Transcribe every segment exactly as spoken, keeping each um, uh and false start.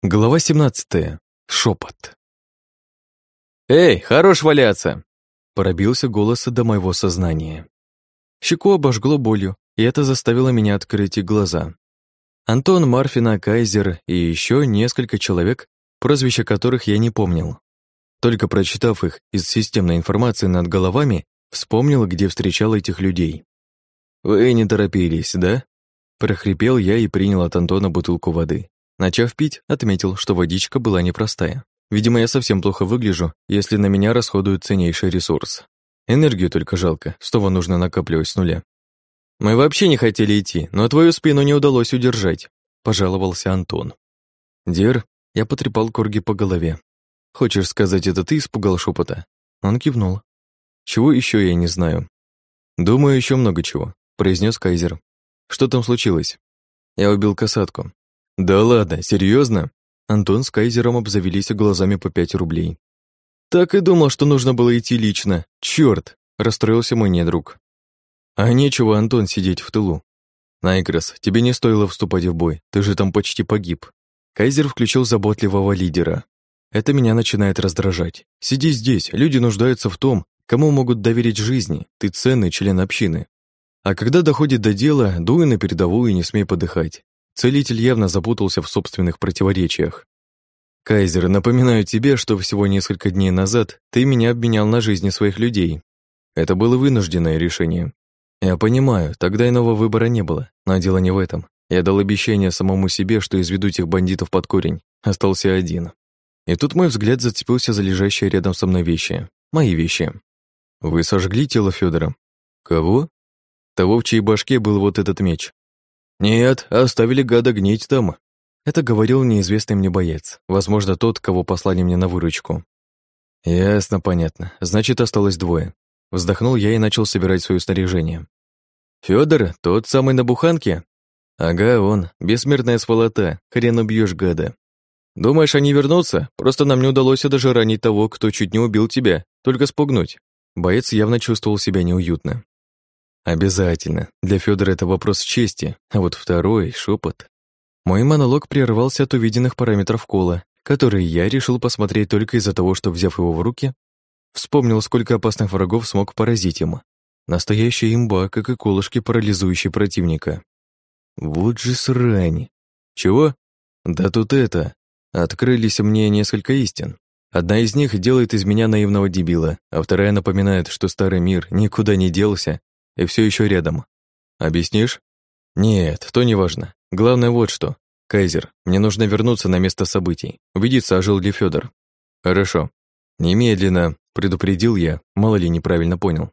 Глава семнадцатая. Шепот. «Эй, хорош валяться!» Пробился голос до моего сознания. Щеку обожгло болью, и это заставило меня открыть и глаза. Антон, Марфина, Кайзер и еще несколько человек, прозвища которых я не помнил. Только прочитав их из системной информации над головами, вспомнил, где встречал этих людей. «Вы не торопились, да?» Прохрипел я и принял от Антона бутылку воды. Начав пить, отметил, что водичка была непростая. Видимо, я совсем плохо выгляжу, если на меня расходуют ценнейший ресурс. Энергию только жалко, снова нужно накапливать с нуля. «Мы вообще не хотели идти, но твою спину не удалось удержать», — пожаловался Антон. «Дир», — я потрепал Корги по голове. «Хочешь сказать, это ты испугал шепота?» Он кивнул. «Чего еще я не знаю?» «Думаю, еще много чего», — произнес Кайзер. «Что там случилось?» «Я убил касатку». «Да ладно, серьезно? Антон с Кайзером обзавелись глазами по пять рублей. «Так и думал, что нужно было идти лично. Черт! Расстроился мой недруг. «А нечего, Антон, сидеть в тылу. Найгрос, тебе не стоило вступать в бой, ты же там почти погиб». Кайзер включил заботливого лидера. «Это меня начинает раздражать. Сиди здесь, люди нуждаются в том, кому могут доверить жизни, ты ценный член общины. А когда доходит до дела, дуй на передовую и не смей подыхать». Целитель явно запутался в собственных противоречиях. «Кайзер, напоминаю тебе, что всего несколько дней назад ты меня обменял на жизни своих людей. Это было вынужденное решение. Я понимаю, тогда иного выбора не было, но дело не в этом. Я дал обещание самому себе, что изведу этих бандитов под корень. Остался один». И тут мой взгляд зацепился за лежащие рядом со мной вещи. Мои вещи. «Вы сожгли тело Федора?» «Кого?» «Того, в чьей башке был вот этот меч». «Нет, оставили гада гнить там». Это говорил неизвестный мне боец, возможно, тот, кого послали мне на выручку. «Ясно, понятно. Значит, осталось двое». Вздохнул я и начал собирать свое снаряжение. «Фёдор, тот самый на буханке?» «Ага, он, бессмертная сволота, хрен убьёшь гада». «Думаешь, они вернутся? Просто нам не удалось даже ранить того, кто чуть не убил тебя, только спугнуть». Боец явно чувствовал себя неуютно. «Обязательно. Для Фёдора это вопрос чести, а вот второй — шепот». Мой монолог прервался от увиденных параметров кола, которые я решил посмотреть только из-за того, что, взяв его в руки, вспомнил, сколько опасных врагов смог поразить им. Настоящая имба, как и колышки, парализующие противника. Вот же срань. Чего? Да тут это. Открылись мне несколько истин. Одна из них делает из меня наивного дебила, а вторая напоминает, что старый мир никуда не делся и все еще рядом. Объяснишь? Нет, то не важно. Главное вот что. Кайзер, мне нужно вернуться на место событий, убедиться, ожил ли Фёдор. Хорошо. Немедленно, предупредил я, мало ли неправильно понял.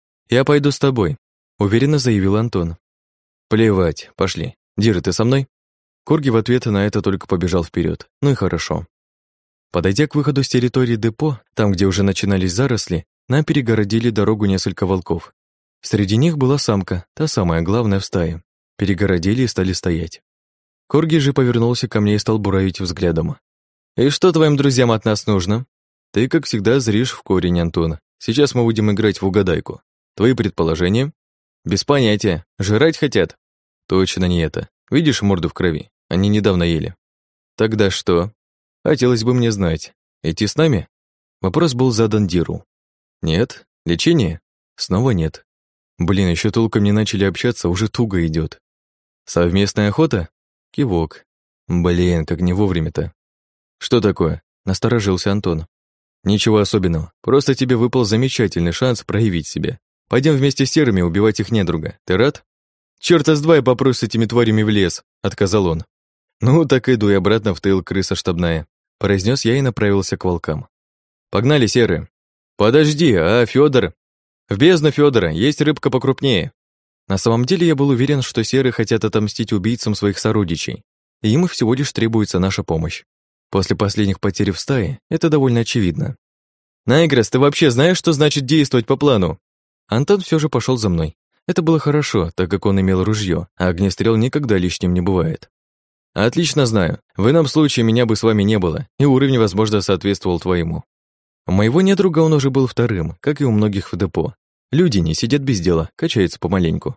Я пойду с тобой, уверенно заявил Антон. Плевать, пошли. Дира, ты со мной? Корги в ответ на это только побежал вперед. Ну и хорошо. Подойдя к выходу с территории депо, там, где уже начинались заросли, нам перегородили дорогу несколько волков. Среди них была самка, та самая главная в стае. Перегородили и стали стоять. Корги же повернулся ко мне и стал буравить взглядом. «И что твоим друзьям от нас нужно?» «Ты, как всегда, зришь в корень, Антон. Сейчас мы будем играть в угадайку. Твои предположения?» «Без понятия. Жрать хотят?» «Точно не это. Видишь морду в крови? Они недавно ели». «Тогда что?» «Хотелось бы мне знать. Идти с нами?» Вопрос был задан Диру. «Нет? Лечение?» «Снова нет». Блин, еще толком не начали общаться, уже туго идет. Совместная охота? Кивок. Блин, как не вовремя-то. Что такое? Насторожился Антон. Ничего особенного, просто тебе выпал замечательный шанс проявить себя. Пойдем вместе с серыми убивать их недруга. Ты рад? Чёрта с два я попрусь с этими тварями в лес, отказал он. Ну, так иду и обратно в тыл, крыса штабная, произнес я и направился к волкам. Погнали, серые. Подожди, а Фёдор? В бездну Фёдора есть рыбка покрупнее. На самом деле я был уверен, что серые хотят отомстить убийцам своих сородичей, и им всего лишь требуется наша помощь. После последних потерь в стае это довольно очевидно. «Найгрос, ты вообще знаешь, что значит действовать по плану?» Антон все же пошел за мной. Это было хорошо, так как он имел ружье, а огнестрел никогда лишним не бывает. «Отлично знаю. В ином случае меня бы с вами не было, и уровень, возможно, соответствовал твоему». У моего недруга он уже был вторым, как и у многих в депо. Люди не сидят без дела, качаются помаленьку.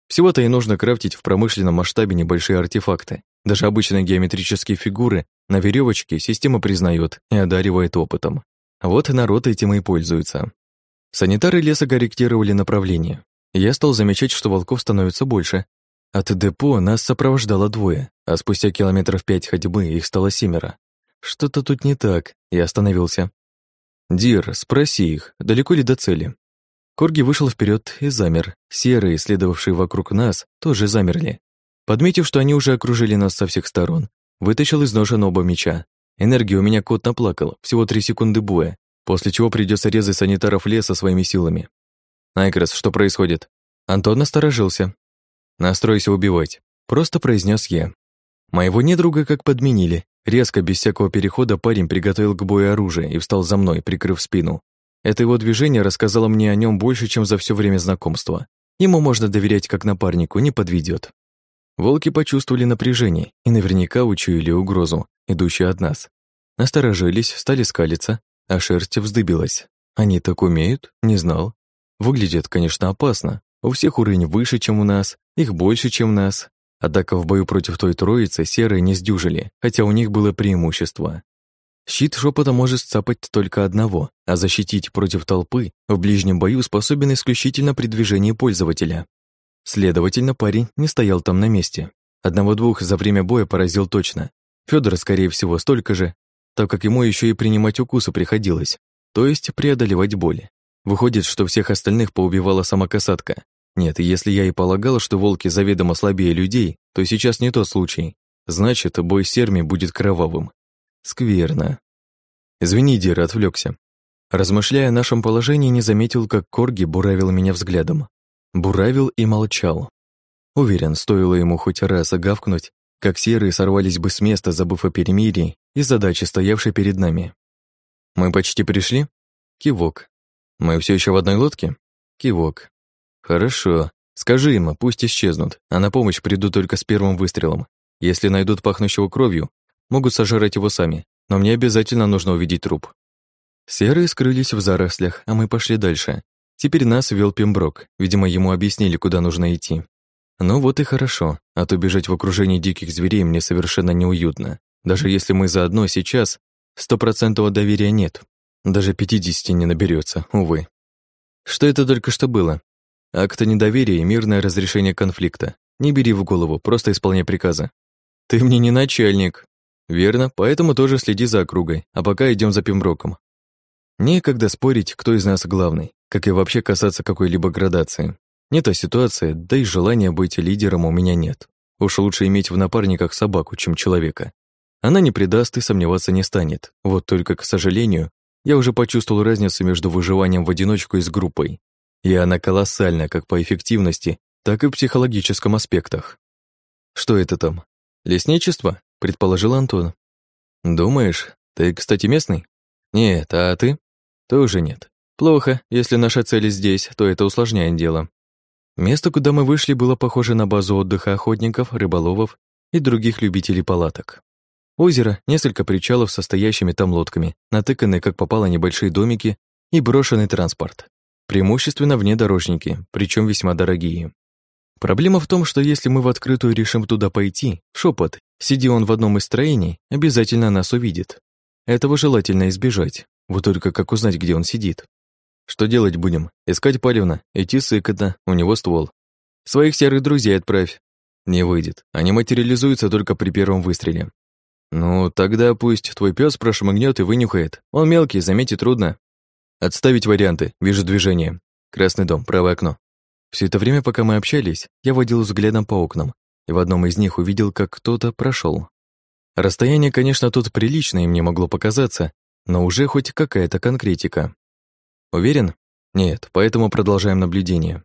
Всего-то и нужно крафтить в промышленном масштабе небольшие артефакты. Даже обычные геометрические фигуры на веревочке система признает и одаривает опытом. Вот народ этим и пользуется. Санитары леса корректировали направление. Я стал замечать, что волков становится больше. От депо нас сопровождало двое, а спустя километров пять ходьбы их стало семеро. Что-то тут не так, я остановился. «Дир, спроси их, далеко ли до цели?» Корги вышел вперед и замер. Серые, следовавшие вокруг нас, тоже замерли. Подметив, что они уже окружили нас со всех сторон, вытащил из ножен оба меча. Энергии у меня кот наплакал, всего три секунды боя, после чего придется резать санитаров леса своими силами. «Найкрос, что происходит?» Антон насторожился. «Настройся убивать», — просто произнес я. Моего недруга как подменили. Резко, без всякого перехода, парень приготовил к бою оружие и встал за мной, прикрыв спину. Это его движение рассказало мне о нем больше, чем за все время знакомства. Ему можно доверять как напарнику, не подведет. Волки почувствовали напряжение и наверняка учуяли угрозу, идущую от нас. Насторожились, стали скалиться, а шерсть вздыбилась. Они так умеют? Не знал. Выглядят, конечно, опасно. У всех уровень выше, чем у нас, их больше, чем нас. Однако в бою против той троицы серые не сдюжили, хотя у них было преимущество. Щит шепота может сцапать только одного, а защитить против толпы в ближнем бою способен исключительно при движении пользователя. Следовательно, парень не стоял там на месте. Одного-двух за время боя поразил точно. Фёдор, скорее всего, столько же, так как ему еще и принимать укусы приходилось, то есть преодолевать боль. Выходит, что всех остальных поубивала сама касатка. Нет, если я и полагал, что волки заведомо слабее людей, то сейчас не тот случай. Значит, бой с серми будет кровавым. Скверно. Извини, Дир, отвлекся. Размышляя о нашем положении, не заметил, как Корги буравил меня взглядом. Буравил и молчал. Уверен, стоило ему хоть раз огавкнуть, как серые сорвались бы с места, забыв о перемирии и задаче, стоявшей перед нами. «Мы почти пришли?» Кивок. «Мы все еще в одной лодке?» Кивок. «Хорошо. Скажи им, пусть исчезнут, а на помощь придут только с первым выстрелом. Если найдут пахнущего кровью, могут сожрать его сами, но мне обязательно нужно увидеть труп». Серые скрылись в зарослях, а мы пошли дальше. Теперь нас вел Пемброк, видимо, ему объяснили, куда нужно идти. Ну вот и хорошо, а то бежать в окружении диких зверей мне совершенно неуютно. Даже если мы заодно сейчас, стопроцентного доверия нет. Даже пятидесяти не наберется, увы. Что это только что было? Акт недоверия и мирное разрешение конфликта. Не бери в голову, просто исполняй приказы. Ты мне не начальник. Верно, поэтому тоже следи за округой, а пока идем за Пемброком. Некогда спорить, кто из нас главный, как и вообще касаться какой-либо градации. Не та ситуация, да и желания быть лидером у меня нет. Уж лучше иметь в напарниках собаку, чем человека. Она не предаст и сомневаться не станет. Вот только, к сожалению, я уже почувствовал разницу между выживанием в одиночку и с группой. И она колоссальна как по эффективности, так и в психологическом аспектах. Что это там? Лесничество? Предположил Антон. Думаешь? Ты, кстати, местный? Нет, а ты? Тоже нет. Плохо, если наша цель здесь, то это усложняет дело. Место, куда мы вышли, было похоже на базу отдыха охотников, рыболовов и других любителей палаток. Озеро, несколько причалов со стоящими там лодками, натыканные как попало небольшие домики и брошенный транспорт. Преимущественно внедорожники, причем весьма дорогие. Проблема в том, что если мы в открытую решим туда пойти, шепот, сиди он в одном из строений, обязательно нас увидит. Этого желательно избежать. Вот только как узнать, где он сидит? Что делать будем? Искать Палевна, идти сыкотно, у него ствол. Своих серых друзей отправь. Не выйдет, они материализуются только при первом выстреле. Ну, тогда пусть твой пес прошмыгнет и вынюхает. Он мелкий, заметить трудно. Отставить варианты, вижу движение. Красный дом, правое окно. Все это время, пока мы общались, я водил взглядом по окнам, и в одном из них увидел, как кто-то прошел. Расстояние, конечно, тут приличное мне могло показаться, но уже хоть какая-то конкретика. Уверен? Нет, поэтому продолжаем наблюдение.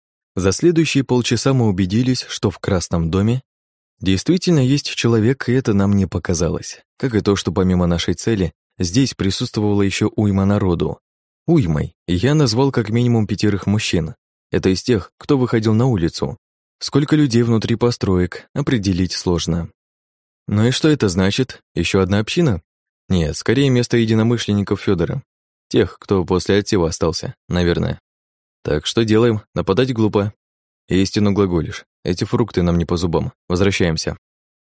За следующие полчаса мы убедились, что в красном доме действительно есть человек, и это нам не показалось. Как и то, что помимо нашей цели, здесь присутствовало еще уйма народу. Уймой я назвал как минимум пятерых мужчин. Это из тех, кто выходил на улицу. Сколько людей внутри построек, определить сложно. Ну и что это значит? Еще одна община? Нет, скорее место единомышленников Федора. Тех, кто после отсева остался, наверное. Так что делаем? Нападать глупо. Истину глаголишь. Эти фрукты нам не по зубам. Возвращаемся.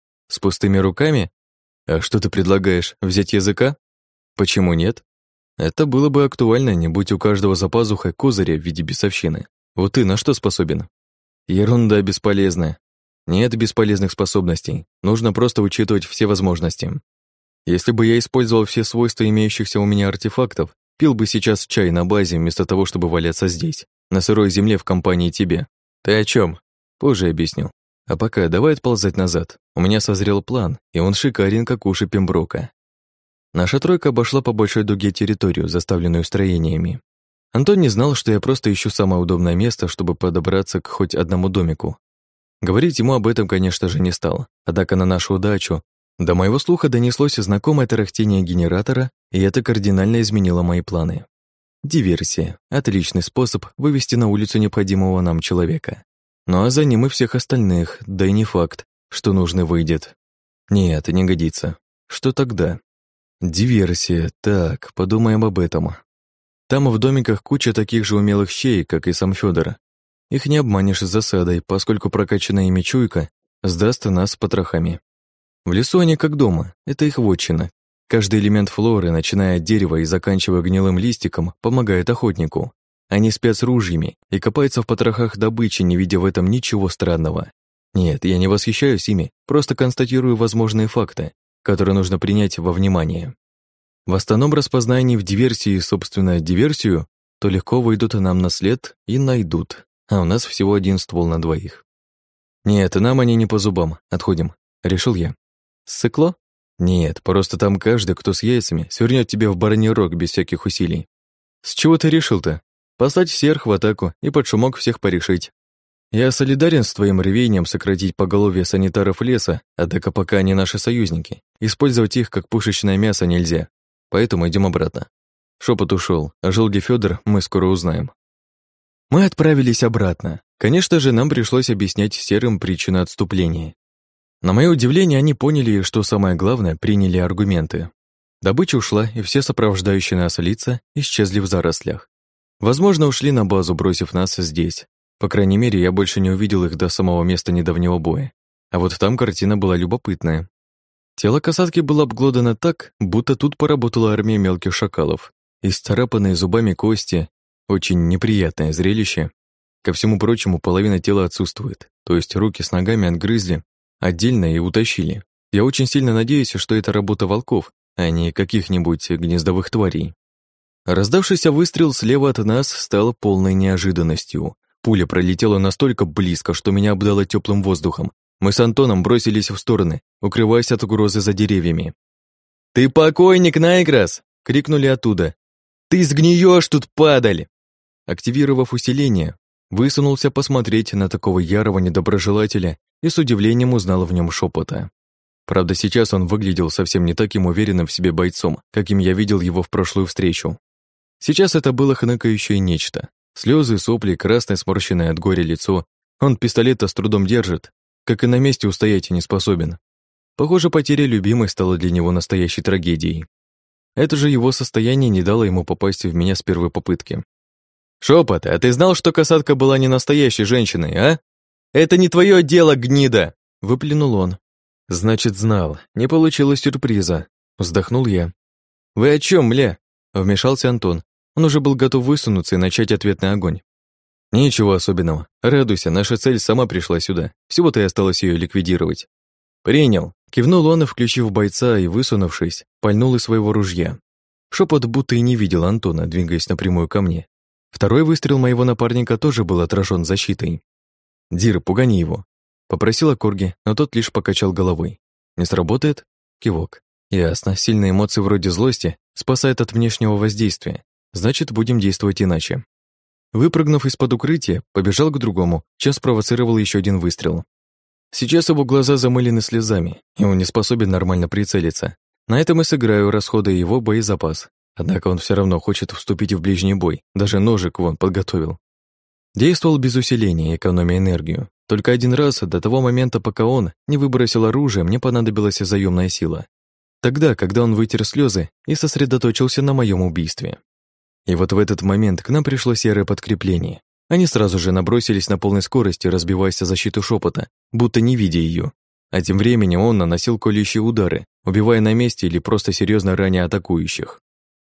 С пустыми руками? А что ты предлагаешь, взять языка? Почему нет? Это было бы актуально, не будь у каждого за пазухой козыря в виде бесовщины. Вот ты на что способен? Ерунда бесполезная. Нет бесполезных способностей. Нужно просто учитывать все возможности. Если бы я использовал все свойства имеющихся у меня артефактов, пил бы сейчас чай на базе, вместо того, чтобы валяться здесь, на сырой земле в компании тебе. Ты о чем? Позже объясню. А пока давай отползать назад. У меня созрел план, и он шикарен, как уши Пемброка. Наша тройка обошла по большой дуге территорию, заставленную строениями. Антон не знал, что я просто ищу самое удобное место, чтобы подобраться к хоть одному домику. Говорить ему об этом, конечно же, не стал. Однако на нашу удачу до моего слуха донеслось знакомое тарахтение генератора, и это кардинально изменило мои планы. Диверсия — отличный способ вывести на улицу необходимого нам человека. Ну а за ним и всех остальных, да и не факт, что нужный выйдет. Нет, не годится. Что тогда? Диверсия, так, подумаем об этом. Там в домиках куча таких же умелых щей, как и сам Фёдор. Их не обманешь с засадой, поскольку прокачанная ими чуйка сдаст нас с потрохами. В лесу они как дома, это их вотчина. Каждый элемент флоры, начиная от дерева и заканчивая гнилым листиком, помогает охотнику. Они спят с ружьями и копаются в потрохах добычи, не видя в этом ничего странного. Нет, я не восхищаюсь ими, просто констатирую возможные факты, которые нужно принять во внимание. В основном распознании в диверсии, собственно, диверсию, то легко выйдут нам на след и найдут, а у нас всего один ствол на двоих. Нет, нам они не по зубам, отходим, решил я. Ссыкло? Нет, просто там каждый, кто с яйцами, свернет тебе в бараний рог без всяких усилий. С чего ты решил-то? Послать всех в атаку и под шумок всех порешить. Я солидарен с твоим рвением сократить поголовье санитаров леса, однако пока они наши союзники. Использовать их как пушечное мясо нельзя, поэтому идем обратно. Шепот ушел, а желтый Фёдор мы скоро узнаем. Мы отправились обратно. Конечно же, нам пришлось объяснять серым причину отступления. На мое удивление, они поняли, что самое главное, приняли аргументы. Добыча ушла, и все сопровождающие нас лица исчезли в зарослях. Возможно, ушли на базу, бросив нас здесь. По крайней мере, я больше не увидел их до самого места недавнего боя. А вот там картина была любопытная. Тело касатки было обглодано так, будто тут поработала армия мелких шакалов. Исцарапанные зубами кости — очень неприятное зрелище. Ко всему прочему, половина тела отсутствует, то есть руки с ногами отгрызли отдельно и утащили. Я очень сильно надеюсь, что это работа волков, а не каких-нибудь гнездовых тварей. Раздавшийся выстрел слева от нас стал полной неожиданностью. Пуля пролетела настолько близко, что меня обдало теплым воздухом. Мы с Антоном бросились в стороны, укрываясь от угрозы за деревьями. «Ты покойник, Найграс!» — крикнули оттуда. «Ты сгниешь тут, падаль!» Активировав усиление, высунулся посмотреть на такого ярого недоброжелателя и с удивлением узнал в нем шепота. Правда, сейчас он выглядел совсем не таким уверенным в себе бойцом, каким я видел его в прошлую встречу. Сейчас это было хныкающее нечто. Слезы, сопли, красное сморщенное от горя лицо. Он пистолет-то с трудом держит, как и на месте устоять не способен. Похоже, потеря любимой стала для него настоящей трагедией. Это же его состояние не дало ему попасть в меня с первой попытки. «Шепот, а ты знал, что касатка была не настоящей женщиной, а? Это не твое дело, гнида!» — выплюнул он. «Значит, знал. Не получилось сюрприза», — вздохнул я. «Вы о чем, мля?» — вмешался Антон. Он уже был готов высунуться и начать ответный огонь. «Ничего особенного. Радуйся, наша цель сама пришла сюда. Всего-то и осталось ее ликвидировать». «Принял», — кивнул он, и, включив бойца и высунувшись, пальнул из своего ружья. Шепот будто и не видел Антона, двигаясь напрямую ко мне. Второй выстрел моего напарника тоже был отражен защитой. «Дир, пугани его», — попросила Корги, но тот лишь покачал головой. «Не сработает?» Кивок. «Ясно, сильные эмоции вроде злости спасают от внешнего воздействия. Значит, будем действовать иначе». Выпрыгнув из-под укрытия, побежал к другому, чем спровоцировал еще один выстрел. Сейчас его глаза замылены слезами, и он не способен нормально прицелиться. На этом и сыграю, расходуя его боезапас. Однако он все равно хочет вступить в ближний бой, даже ножик вон подготовил. Действовал без усиления, экономя энергию. Только один раз, до того момента, пока он не выбросил оружие, мне понадобилась заёмная сила. Тогда, когда он вытер слезы и сосредоточился на моем убийстве. И вот в этот момент к нам пришло серое подкрепление. Они сразу же набросились на полной скорости, разбиваясь о защиту шепота, будто не видя ее. А тем временем он наносил колющие удары, убивая на месте или просто серьезно раня атакующих.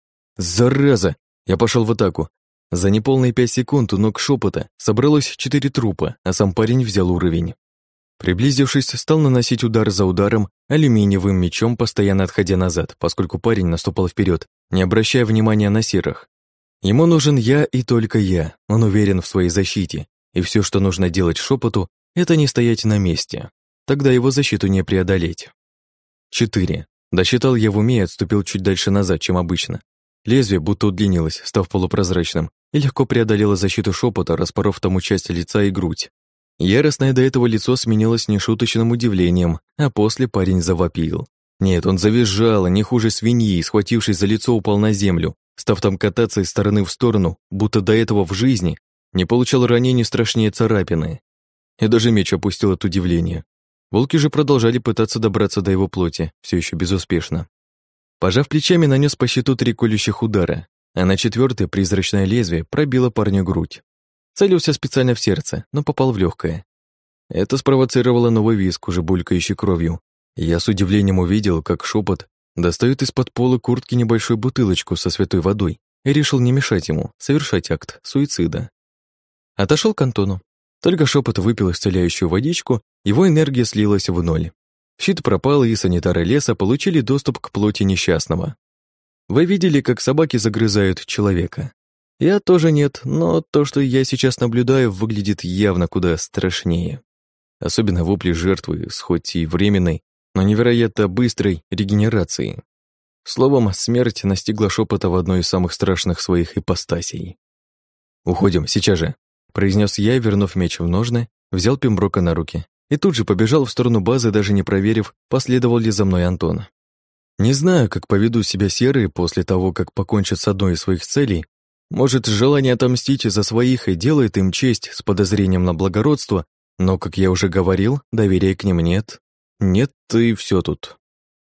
«Зараза!» Я пошел в атаку. За неполные пять секунд у ног шепота собралось четыре трупа, а сам парень взял уровень. Приблизившись, стал наносить удар за ударом алюминиевым мечом, постоянно отходя назад, поскольку парень наступал вперед, не обращая внимания на серых. Ему нужен я и только я, он уверен в своей защите, и все, что нужно делать шепоту, это не стоять на месте. Тогда его защиту не преодолеть. Четыре. Досчитал я в уме и отступил чуть дальше назад, чем обычно. Лезвие будто удлинилось, став полупрозрачным, и легко преодолело защиту шепота, распоров тому часть лица и грудь. Яростное до этого лицо сменилось нешуточным удивлением, а после парень завопил. Нет, он завизжал, не хуже свиньи, схватившись за лицо, упал на землю, став там кататься из стороны в сторону, будто до этого в жизни не получал ранений страшнее царапины. И даже меч опустил от удивления. Волки же продолжали пытаться добраться до его плоти, все еще безуспешно. Пожав плечами, нанес по щиту три колющих удара, а на четвертое призрачное лезвие пробило парню грудь. Целился специально в сердце, но попал в легкое. Это спровоцировало новый визг, уже булькающий кровью. Я с удивлением увидел, как шепот достает из-под пола куртки небольшую бутылочку со святой водой и решил не мешать ему совершать акт суицида. Отошел к Антону. Только шепот выпил исцеляющую водичку, его энергия слилась в ноль. Щит пропал, и санитары леса получили доступ к плоти несчастного. Вы видели, как собаки загрызают человека? Я тоже нет, но то, что я сейчас наблюдаю, выглядит явно куда страшнее. Особенно вопли жертвы с хоть и временной, но невероятно быстрой регенерацией. Словом, смерть настигла шепота в одной из самых страшных своих ипостасей. «Уходим, сейчас же», — произнес я, вернув меч в ножны, взял Пемброка на руки и тут же побежал в сторону базы, даже не проверив, последовал ли за мной Антон. Не знаю, как поведут себя серые после того, как покончат с одной из своих целей. Может, желание отомстить за своих и делает им честь с подозрением на благородство, но, как я уже говорил, доверия к ним нет. Нет, и все тут.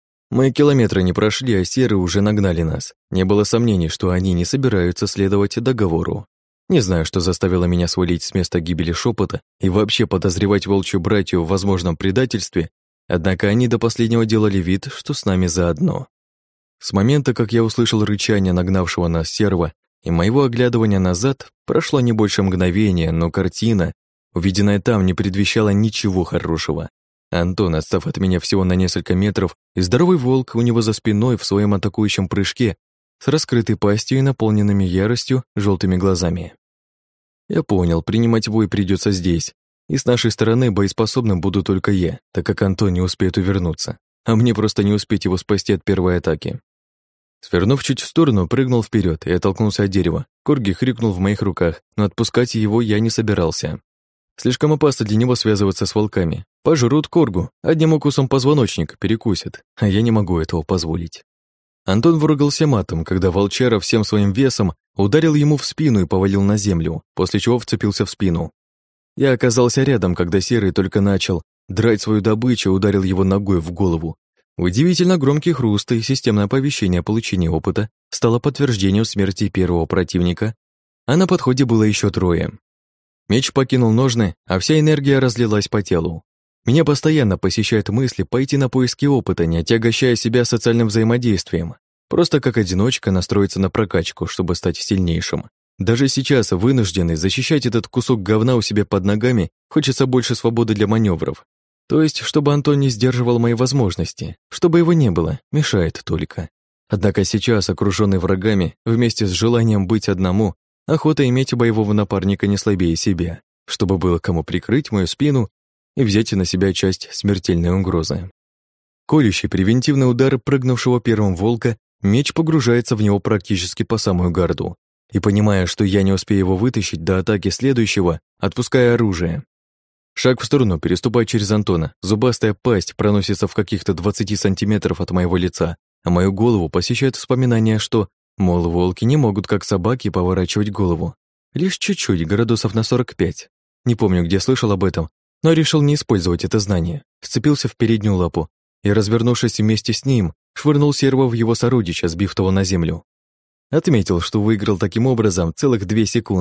Мы километра не прошли, а серые уже нагнали нас. Не было сомнений, что они не собираются следовать договору. Не знаю, что заставило меня свалить с места гибели шепота и вообще подозревать волчью братью в возможном предательстве, однако они до последнего делали вид, что с нами заодно. С момента, как я услышал рычание нагнавшего нас серва и моего оглядывания назад, прошло не больше мгновения, но картина, увиденная там, не предвещала ничего хорошего. Антон, отстав от меня всего на несколько метров, и здоровый волк у него за спиной в своем атакующем прыжке с раскрытой пастью и наполненными яростью желтыми глазами. Я понял, принимать бой придется здесь, и с нашей стороны боеспособным буду только я, так как Антон не успеет увернуться, а мне просто не успеть его спасти от первой атаки. Свернув чуть в сторону, прыгнул вперед и оттолкнулся от дерева. Корги хрикнул в моих руках, но отпускать его я не собирался. Слишком опасно для него связываться с волками. Пожрут коргу, одним укусом позвоночник перекусят, а я не могу этого позволить. Антон выругался матом, когда волчара всем своим весом ударил ему в спину и повалил на землю, после чего вцепился в спину. Я оказался рядом, когда серый только начал драть свою добычу и ударил его ногой в голову. Удивительно громкий хруст и системное оповещение о получении опыта стало подтверждением смерти первого противника, а на подходе было еще трое. Меч покинул ножны, а вся энергия разлилась по телу. Меня постоянно посещают мысли пойти на поиски опыта, не отягощая себя социальным взаимодействием. Просто как одиночка настроиться на прокачку, чтобы стать сильнейшим. Даже сейчас, вынужденный защищать этот кусок говна у себя под ногами, хочется больше свободы для маневров. То есть, чтобы Антон не сдерживал мои возможности, чтобы его не было, мешает только. Однако сейчас, окруженный врагами, вместе с желанием быть одному, охота иметь боевого напарника не слабее себя, чтобы было кому прикрыть мою спину и взять на себя часть смертельной угрозы. Колющий превентивный удар прыгнувшего первым волка, меч погружается в него практически по самую гарду, и, понимая, что я не успею его вытащить до атаки следующего, отпуская оружие. Шаг в сторону, переступая через Антона, зубастая пасть проносится в каких-то двадцати сантиметров от моего лица, а мою голову посещает вспоминание, что, мол, волки не могут, как собаки, поворачивать голову. Лишь чуть-чуть, градусов на сорок пять. Не помню, где слышал об этом, но решил не использовать это знание. Сцепился в переднюю лапу и, развернувшись вместе с ним, швырнул серого в его сородича, сбив того на землю. Отметил, что выиграл таким образом целых две секунды.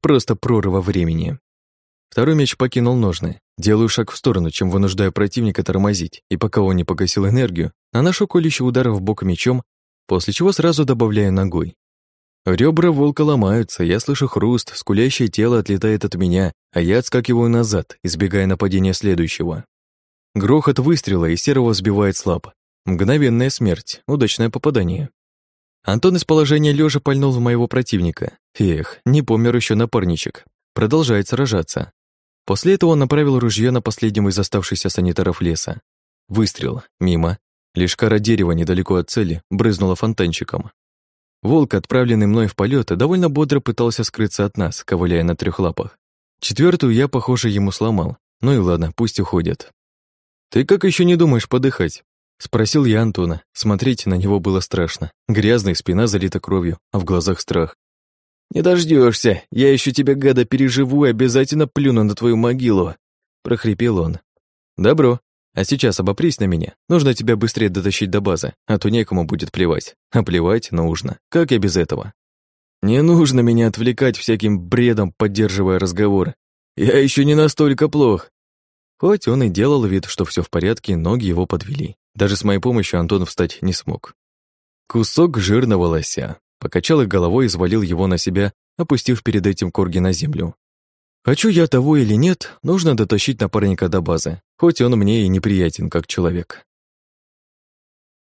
Просто прорва времени. Второй меч покинул ножны. Делаю шаг в сторону, чем вынуждаю противника тормозить, и пока он не погасил энергию, наношу колющий удар в бок мечом, после чего сразу добавляю ногой. Ребра волка ломаются, я слышу хруст, скулящее тело отлетает от меня, а я отскакиваю назад, избегая нападения следующего. Грохот выстрела, и серого сбивает слаб. Мгновенная смерть, удачное попадание. Антон из положения лежа пальнул в моего противника. Эх, не помер еще напарничек. Продолжает сражаться. После этого он направил ружье на последнего из оставшихся санитаров леса. Выстрел. Мимо. Лишь кора дерева недалеко от цели брызнула фонтанчиком. Волк, отправленный мной в полет, довольно бодро пытался скрыться от нас, ковыляя на трех лапах. Четвертую я, похоже, ему сломал. Ну и ладно, пусть уходит. «Ты как еще не думаешь подыхать?» — спросил я Антона. Смотреть на него было страшно. Грязный, спина залита кровью, а в глазах страх. «Не дождешься, я еще тебя, гада, переживу и обязательно плюну на твою могилу», — прохрипел он. «Добро. А сейчас обопрись на меня. Нужно тебя быстрее дотащить до базы, а то некому будет плевать. А плевать нужно. Как я без этого? Не нужно меня отвлекать всяким бредом, поддерживая разговор. Я еще не настолько плох». Хоть он и делал вид, что все в порядке, ноги его подвели. Даже с моей помощью Антон встать не смог. Кусок жирного лося. Покачал их головой и свалил его на себя, опустив перед этим корги на землю. Хочу я того или нет, нужно дотащить напарника до базы, хоть он мне и неприятен как человек.